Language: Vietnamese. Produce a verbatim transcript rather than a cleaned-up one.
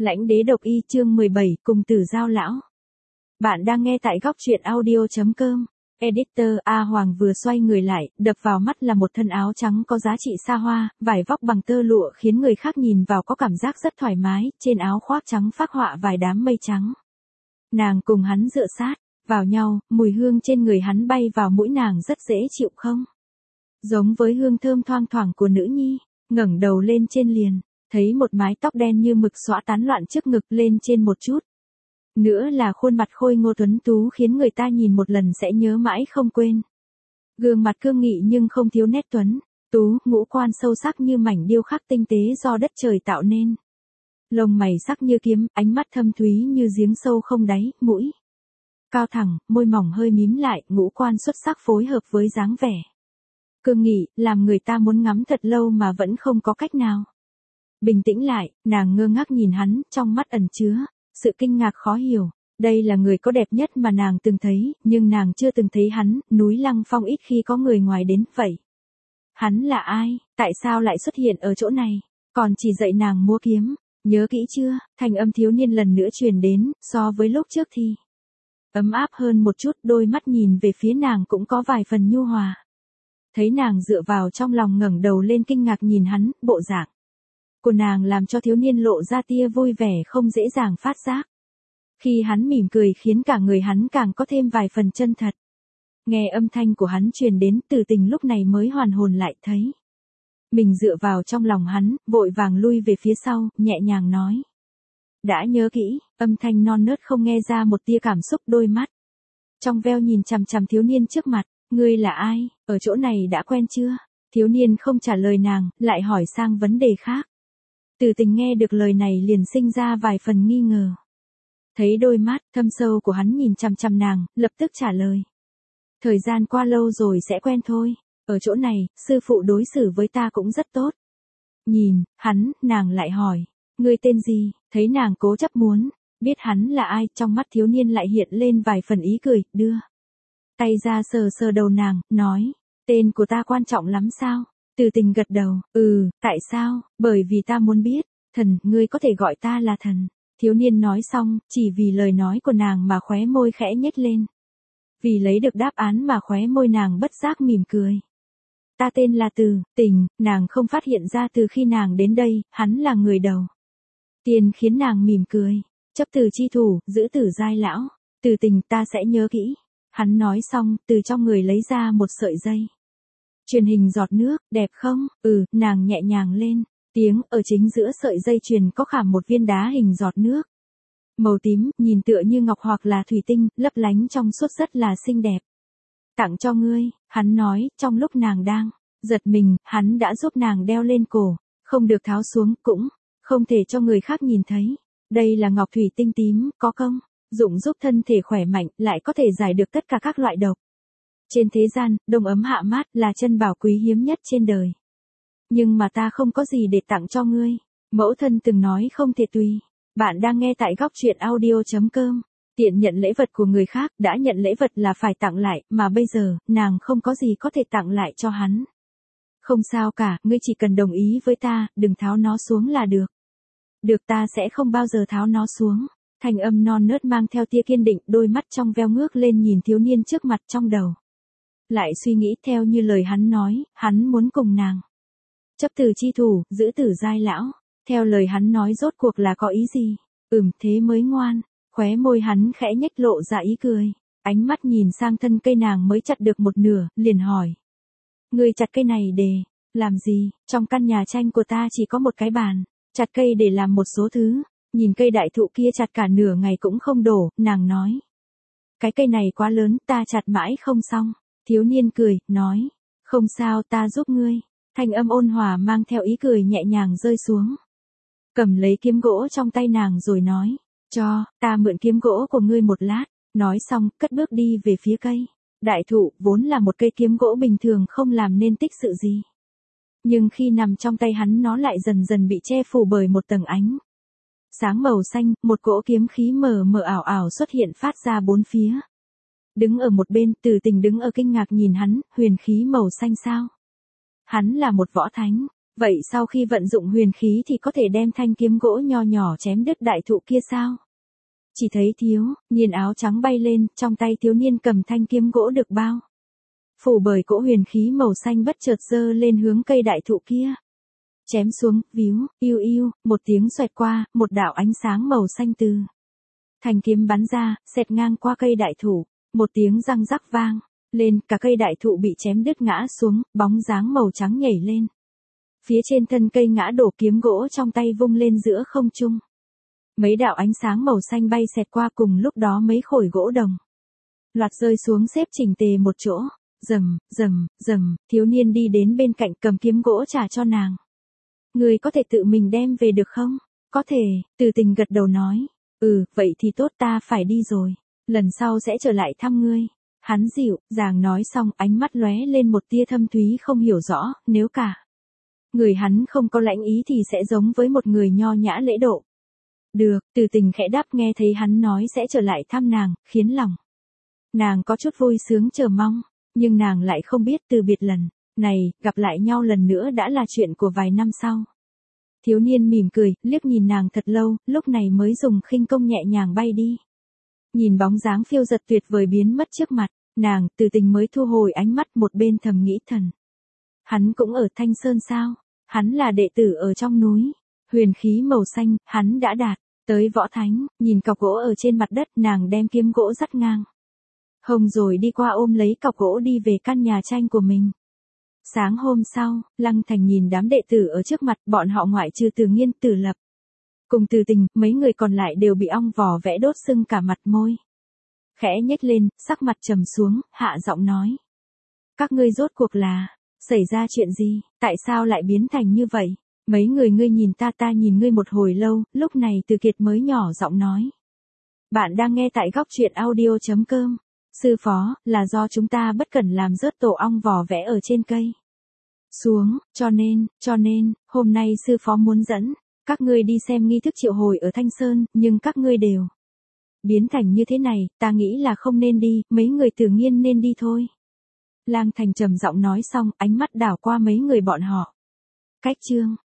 Lãnh đế độc y chương mười bảy cùng tử giao lão. Bạn đang nghe tại góc truyện audio.com. Editor A Hoàng vừa xoay người lại, đập vào mắt là một thân áo trắng có giá trị xa hoa, vải vóc bằng tơ lụa khiến người khác nhìn vào có cảm giác rất thoải mái, trên áo khoác trắng phác họa vài đám mây trắng. Nàng cùng hắn dựa sát vào nhau, mùi hương trên người hắn bay vào mũi nàng rất dễ chịu không? Giống với hương thơm thoang thoảng của nữ nhi, ngẩng đầu lên trên liền, thấy một mái tóc đen như mực xõa tán loạn trước ngực lên trên một chút. Nữa là khuôn mặt khôi ngô tuấn tú khiến người ta nhìn một lần sẽ nhớ mãi không quên. Gương mặt cương nghị nhưng không thiếu nét tuấn tú, ngũ quan sâu sắc như mảnh điêu khắc tinh tế do đất trời tạo nên. Lông mày sắc như kiếm, ánh mắt thâm thúy như giếng sâu không đáy, mũi cao thẳng, môi mỏng hơi mím lại, ngũ quan xuất sắc phối hợp với dáng vẻ cương nghị, làm người ta muốn ngắm thật lâu mà vẫn không có cách nào. Bình tĩnh lại, nàng ngơ ngác nhìn hắn, trong mắt ẩn chứa sự kinh ngạc khó hiểu. Đây là người có đẹp nhất mà nàng từng thấy, nhưng nàng chưa từng thấy hắn, núi Lăng Phong ít khi có người ngoài đến vậy. Hắn là ai, tại sao lại xuất hiện ở chỗ này, còn chỉ dạy nàng múa kiếm, nhớ kỹ chưa? Thanh âm thiếu niên lần nữa truyền đến, so với lúc trước thì ấm áp hơn một chút, đôi mắt nhìn về phía nàng cũng có vài phần nhu hòa. Thấy nàng dựa vào trong lòng ngẩng đầu lên kinh ngạc nhìn hắn, bộ dạng của nàng làm cho thiếu niên lộ ra tia vui vẻ không dễ dàng phát giác. Khi hắn mỉm cười khiến cả người hắn càng có thêm vài phần chân thật. Nghe âm thanh của hắn truyền đến, Từ Tình lúc này mới hoàn hồn lại, thấy mình dựa vào trong lòng hắn, vội vàng lui về phía sau, nhẹ nhàng nói. Đã nhớ kỹ, âm thanh non nớt không nghe ra một tia cảm xúc, đôi mắt trong veo nhìn chằm chằm thiếu niên trước mặt. Ngươi là ai, ở chỗ này đã quen chưa? Thiếu niên không trả lời nàng, lại hỏi sang vấn đề khác. Từ Tình nghe được lời này liền sinh ra vài phần nghi ngờ. Thấy đôi mắt thâm sâu của hắn nhìn chằm chằm nàng, lập tức trả lời. Thời gian qua lâu rồi sẽ quen thôi, ở chỗ này, sư phụ đối xử với ta cũng rất tốt. Nhìn, hắn, nàng lại hỏi, ngươi tên gì? Thấy nàng cố chấp muốn biết hắn là ai, trong mắt thiếu niên lại hiện lên vài phần ý cười, đưa tay ra sờ sờ đầu nàng, nói, tên của ta quan trọng lắm sao? Từ Tình gật đầu, ừ, tại sao? Bởi vì ta muốn biết, thần, ngươi có thể gọi ta là thần. Thiếu niên nói xong, chỉ vì lời nói của nàng mà khóe môi khẽ nhếch lên. Vì lấy được đáp án mà khóe môi nàng bất giác mỉm cười. Ta tên là Từ Tình, nàng không phát hiện ra từ khi nàng đến đây, hắn là người đầu tiên khiến nàng mỉm cười. Chấp từ chi thủ, giữ tử giai lão. Từ Tình, ta sẽ nhớ kỹ. Hắn nói xong, từ trong người lấy ra một sợi dây truyền hình giọt nước, đẹp không? Ừ, nàng nhẹ nhàng lên tiếng, ở chính giữa sợi dây chuyền có khảm một viên đá hình giọt nước. Màu tím, nhìn tựa như ngọc hoặc là thủy tinh, lấp lánh trong suốt rất là xinh đẹp. Tặng cho ngươi, hắn nói, trong lúc nàng đang giật mình, hắn đã giúp nàng đeo lên cổ, không được tháo xuống, cũng không thể cho người khác nhìn thấy. Đây là ngọc thủy tinh tím, có công dụng giúp thân thể khỏe mạnh, lại có thể giải được tất cả các loại độc. Trên thế gian, đông ấm hạ mát là chân bảo quý hiếm nhất trên đời. Nhưng mà ta không có gì để tặng cho ngươi. Mẫu thân từng nói không thể tùy. Bạn đang nghe tại góc truyện audio.com. Tiện nhận lễ vật của người khác, đã nhận lễ vật là phải tặng lại, mà bây giờ, nàng không có gì có thể tặng lại cho hắn. Không sao cả, ngươi chỉ cần đồng ý với ta, đừng tháo nó xuống là được. Được, ta sẽ không bao giờ tháo nó xuống. Thanh âm non nớt mang theo tia kiên định, đôi mắt trong veo ngước lên nhìn thiếu niên trước mặt, trong đầu lại suy nghĩ theo như lời hắn nói, hắn muốn cùng nàng chấp từ chi thủ, giữ tử giai lão. Theo lời hắn nói rốt cuộc là có ý gì? Ừm, thế mới ngoan. Khóe môi hắn khẽ nhếch lộ ra ý cười. Ánh mắt nhìn sang thân cây nàng mới chặt được một nửa, liền hỏi. Ngươi chặt cây này để làm gì? Trong căn nhà tranh của ta chỉ có một cái bàn. Chặt cây để làm một số thứ. Nhìn cây đại thụ kia chặt cả nửa ngày cũng không đổ, nàng nói. Cái cây này quá lớn, ta chặt mãi không xong. Thiếu niên cười, nói. Không sao, ta giúp ngươi. Thanh âm ôn hòa mang theo ý cười nhẹ nhàng rơi xuống. Cầm lấy kiếm gỗ trong tay nàng rồi nói. Cho, ta mượn kiếm gỗ của ngươi một lát. Nói xong, cất bước đi về phía cây. Đại thụ, vốn là một cây kiếm gỗ bình thường không làm nên tích sự gì. Nhưng khi nằm trong tay hắn nó lại dần dần bị che phủ bởi một tầng ánh sáng màu xanh, một cỗ kiếm khí mờ mờ ảo ảo xuất hiện phát ra bốn phía. Đứng ở một bên, Từ Tình đứng ở kinh ngạc nhìn hắn, huyền khí màu xanh sao? Hắn là một võ thánh, Vậy sau khi vận dụng huyền khí thì có thể đem thanh kiếm gỗ nho nhỏ chém đứt đại thụ kia sao? Chỉ thấy thiếu niên áo trắng bay lên, trong tay thiếu niên cầm thanh kiếm gỗ được bao phủ bởi cỗ huyền khí màu xanh bất chợt giơ lên hướng cây đại thụ kia. Chém xuống, víu, yêu yêu, một tiếng xoẹt qua, một đạo ánh sáng màu xanh từ thanh kiếm bắn ra, xẹt ngang qua cây đại thụ, một tiếng răng rắc vang lên, cả cây đại thụ bị chém đứt ngã xuống, bóng dáng màu trắng nhảy lên. Phía trên thân cây ngã đổ, kiếm gỗ trong tay vung lên giữa không trung. Mấy đạo ánh sáng màu xanh bay xẹt qua, cùng lúc đó mấy khối gỗ đồng loạt rơi xuống xếp chỉnh tề một chỗ. Rầm, rầm, rầm, thiếu niên đi đến bên cạnh cầm kiếm gỗ trả cho nàng. Người có thể tự mình đem về được không? Có thể, Từ Tình gật đầu nói. Ừ, vậy thì tốt, ta phải đi rồi. Lần sau sẽ trở lại thăm ngươi. Hắn dịu dàng nói xong, ánh mắt lóe lên một tia thâm thúy không hiểu rõ, nếu cả người hắn không có lãnh ý thì sẽ giống với một người nho nhã lễ độ. Được, Từ Tình khẽ đáp, nghe thấy hắn nói sẽ trở lại thăm nàng, khiến lòng nàng có chút vui sướng chờ mong, nhưng nàng lại không biết từ biệt lần này, gặp lại nhau lần nữa đã là chuyện của vài năm sau. Thiếu niên mỉm cười, liếc nhìn nàng thật lâu, lúc này mới dùng khinh công nhẹ nhàng bay đi. Nhìn bóng dáng phiêu giật tuyệt vời biến mất trước mặt, nàng, Từ Tình mới thu hồi ánh mắt, một bên thầm nghĩ thần. Hắn cũng ở Thanh Sơn sao? Hắn là đệ tử ở trong núi. Huyền khí màu xanh, hắn đã đạt tới võ thánh. Nhìn cọc gỗ ở trên mặt đất, nàng đem kiếm gỗ dắt ngang hông rồi đi qua ôm lấy cọc gỗ đi về căn nhà tranh của mình. Sáng hôm sau, Lăng Thành nhìn đám đệ tử ở trước mặt, bọn họ ngoại trừ Từ Nghiên, Từ Lập cùng Từ Tình, mấy người còn lại đều bị ong vò vẽ đốt sưng cả mặt môi. Khẽ nhếch lên, sắc mặt trầm xuống, hạ giọng nói. Các ngươi rốt cuộc là, xảy ra chuyện gì, tại sao lại biến thành như vậy? Mấy người ngươi nhìn ta, ta nhìn ngươi một hồi lâu, lúc này Từ Kiệt mới nhỏ giọng nói. Bạn đang nghe tại góc truyện audio chấm com. Sư phó, là do chúng ta bất cẩn làm rớt tổ ong vò vẽ ở trên cây xuống, cho nên, cho nên, hôm nay sư phó muốn dẫn các ngươi đi xem nghi thức triệu hồi ở Thanh Sơn, nhưng các ngươi đều biến thành như thế này, ta nghĩ là không nên đi, mấy người Từ Nghiên nên đi thôi. Lang Thành trầm giọng nói xong, ánh mắt đảo qua mấy người bọn họ. Cách chương